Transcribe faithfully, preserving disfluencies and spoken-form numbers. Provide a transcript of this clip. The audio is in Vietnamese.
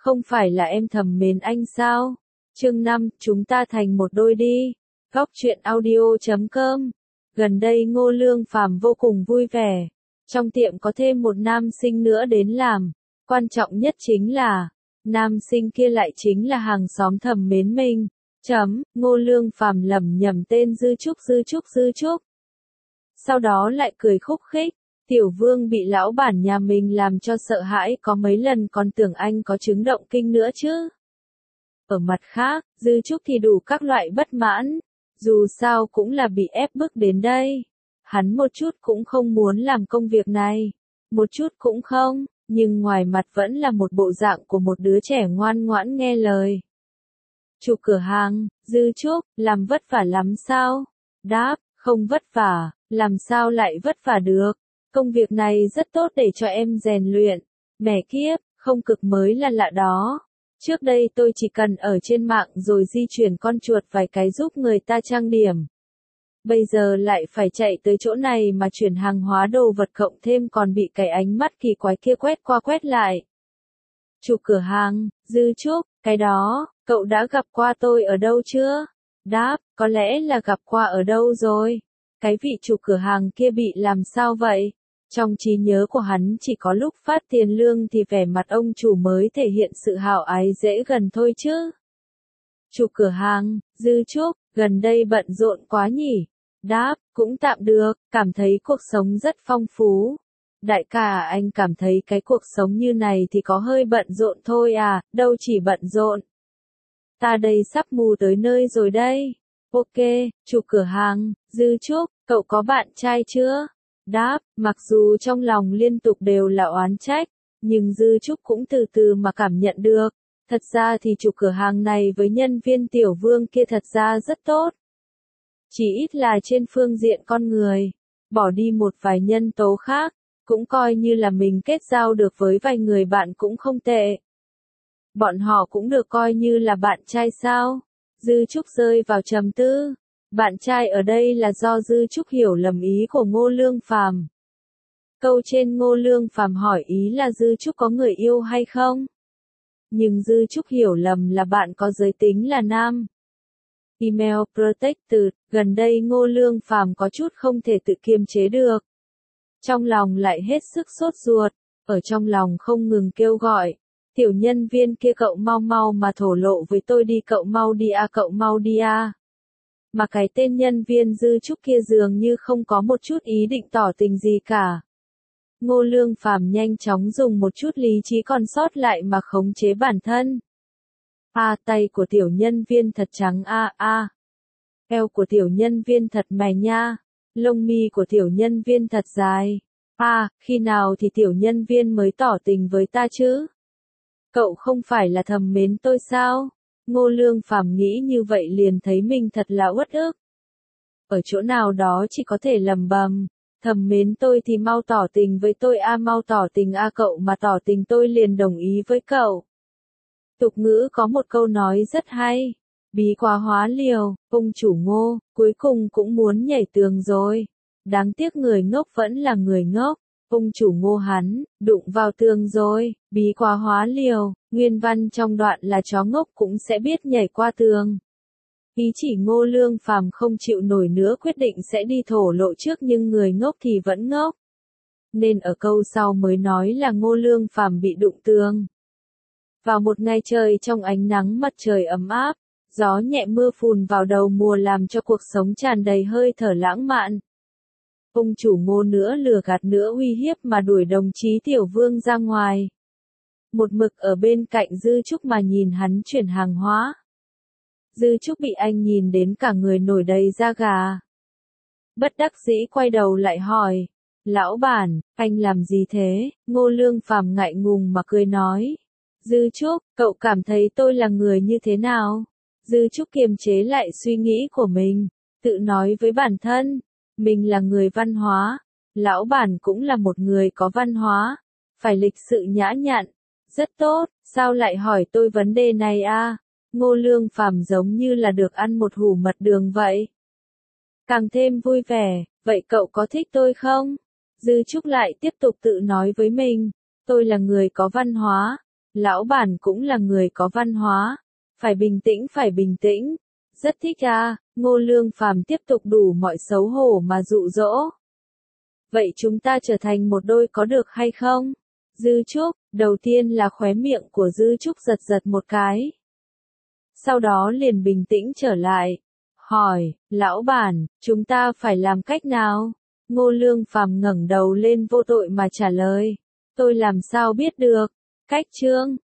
Không phải là em thầm mến anh sao? Chương năm, chúng ta thành một đôi đi. Góc truyện audio chấm com. Gần đây Ngô Lương Phàm vô cùng vui vẻ. Trong tiệm có thêm một nam sinh nữa đến làm. Quan trọng nhất chính là, nam sinh kia lại chính là hàng xóm thầm mến mình. Chấm, Ngô Lương Phàm lẩm nhẩm tên Dư Trúc Dư Trúc Dư Trúc. Sau đó lại cười khúc khích. Tiểu Vương bị lão bản nhà mình làm cho sợ hãi, có mấy lần còn tưởng anh có chứng động kinh nữa chứ. Ở mặt khác, Dư Trúc thì đủ các loại bất mãn. Dù sao cũng là bị ép bức đến đây. Hắn một chút cũng không muốn làm công việc này. Một chút cũng không, nhưng ngoài mặt vẫn là một bộ dạng của một đứa trẻ ngoan ngoãn nghe lời. Chủ cửa hàng, Dư Trúc, làm vất vả lắm sao? Đáp, không vất vả, làm sao lại vất vả được? Công việc này rất tốt để cho em rèn luyện. Mẹ kiếp, không cực mới là lạ đó. Trước đây tôi chỉ cần ở trên mạng rồi di chuyển con chuột vài cái giúp người ta trang điểm. Bây giờ lại phải chạy tới chỗ này mà chuyển hàng hóa đồ vật, cộng thêm còn bị cái ánh mắt kỳ quái kia quét qua quét lại. Chủ cửa hàng, Dư Trúc, cái đó, cậu đã gặp qua tôi ở đâu chưa? Đáp, có lẽ là gặp qua ở đâu rồi. Cái vị chủ cửa hàng kia bị làm sao vậy? Trong trí nhớ của hắn chỉ có lúc phát tiền lương thì vẻ mặt ông chủ mới thể hiện sự hào ái dễ gần thôi chứ. Chủ cửa hàng, Dư Trúc, gần đây bận rộn quá nhỉ? Đáp, cũng tạm được, cảm thấy cuộc sống rất phong phú. Đại ca, anh cảm thấy cái cuộc sống như này thì có hơi bận rộn thôi à, đâu chỉ bận rộn. Ta đây sắp mù tới nơi rồi đây. Ok, chủ cửa hàng, Dư Trúc, cậu có bạn trai chưa? Đáp, mặc dù trong lòng liên tục đều là oán trách, nhưng Dư Trúc cũng từ từ mà cảm nhận được. Thật ra thì chủ cửa hàng này với nhân viên Tiểu Vương kia thật ra rất tốt. Chỉ ít là trên phương diện con người, bỏ đi một vài nhân tố khác, cũng coi như là mình kết giao được với vài người bạn cũng không tệ. Bọn họ cũng được coi như là bạn trai sao? Dư Trúc rơi vào trầm tư. Bạn trai ở đây là do Dư Trúc hiểu lầm ý của Ngô Lương Phàm. Câu trên Ngô Lương Phàm hỏi ý là Dư Trúc có người yêu hay không? Nhưng Dư Trúc hiểu lầm là bạn có giới tính là nam. Email Protected, gần đây Ngô Lương Phàm có chút không thể tự kiềm chế được. Trong lòng lại hết sức sốt ruột, ở trong lòng không ngừng kêu gọi. Tiểu nhân viên kia, cậu mau mau mà thổ lộ với tôi đi, cậu mau đi a, cậu mau đi a. Mà cái tên nhân viên Dư Trúc kia dường như không có một chút ý định tỏ tình gì cả. Ngô Lương Phàm nhanh chóng dùng một chút lý trí còn sót lại mà khống chế bản thân. A, tay của tiểu nhân viên thật trắng a a. Eo của tiểu nhân viên thật mày nha. Lông mi của tiểu nhân viên thật dài. A, khi nào thì tiểu nhân viên mới tỏ tình với ta chứ? Cậu không phải là thầm mến tôi sao? Ngô Lương Phàm nghĩ như vậy liền thấy mình thật là uất ức. Ở chỗ nào đó chỉ có thể lầm bầm, thầm mến tôi thì mau tỏ tình với tôi a, mau tỏ tình a, cậu mà tỏ tình tôi liền đồng ý với cậu. Tục ngữ có một câu nói rất hay, bí quá hóa liều, ông chủ Ngô, cuối cùng cũng muốn nhảy tường rồi. Đáng tiếc người ngốc vẫn là người ngốc. Ông chủ Ngô hắn, đụng vào tường rồi, bí quá hóa liều, nguyên văn trong đoạn là chó ngốc cũng sẽ biết nhảy qua tường. Ý chỉ Ngô Lương Phàm không chịu nổi nữa quyết định sẽ đi thổ lộ trước, nhưng người ngốc thì vẫn ngốc. Nên ở câu sau mới nói là Ngô Lương Phàm bị đụng tường. Vào một ngày trời trong ánh nắng mặt trời ấm áp, gió nhẹ mưa phùn vào đầu mùa làm cho cuộc sống tràn đầy hơi thở lãng mạn. Ông chủ Ngô nữa lừa gạt nữa uy hiếp mà đuổi đồng chí Tiểu Vương ra ngoài. Một mực ở bên cạnh Dư Trúc mà nhìn hắn chuyển hàng hóa. Dư Trúc bị anh nhìn đến cả người nổi đầy da gà. Bất đắc dĩ quay đầu lại hỏi, lão bản, anh làm gì thế? Ngô Lương Phàm ngại ngùng mà cười nói, Dư Trúc, cậu cảm thấy tôi là người như thế nào? Dư Trúc kiềm chế lại suy nghĩ của mình, tự nói với bản thân, mình là người văn hóa, lão bản cũng là một người có văn hóa, phải lịch sự nhã nhặn, rất tốt, sao lại hỏi tôi vấn đề này a? Ngô Lương Phàm giống như là được ăn một hủ mật đường vậy. Càng thêm vui vẻ, vậy cậu có thích tôi không? Dư Trúc lại tiếp tục tự nói với mình, tôi là người có văn hóa, Lão bản cũng là người có văn hóa. Phải bình tĩnh, phải bình tĩnh. Rất thích à, Ngô Lương Phàm tiếp tục đủ mọi xấu hổ mà dụ dỗ. Vậy chúng ta trở thành một đôi có được hay không? Dư Trúc, đầu tiên là khóe miệng của Dư Trúc giật giật một cái. Sau đó liền bình tĩnh trở lại. Hỏi, lão bản, chúng ta phải làm cách nào? Ngô Lương Phàm ngẩng đầu lên vô tội mà trả lời. Tôi làm sao biết được? Cách chương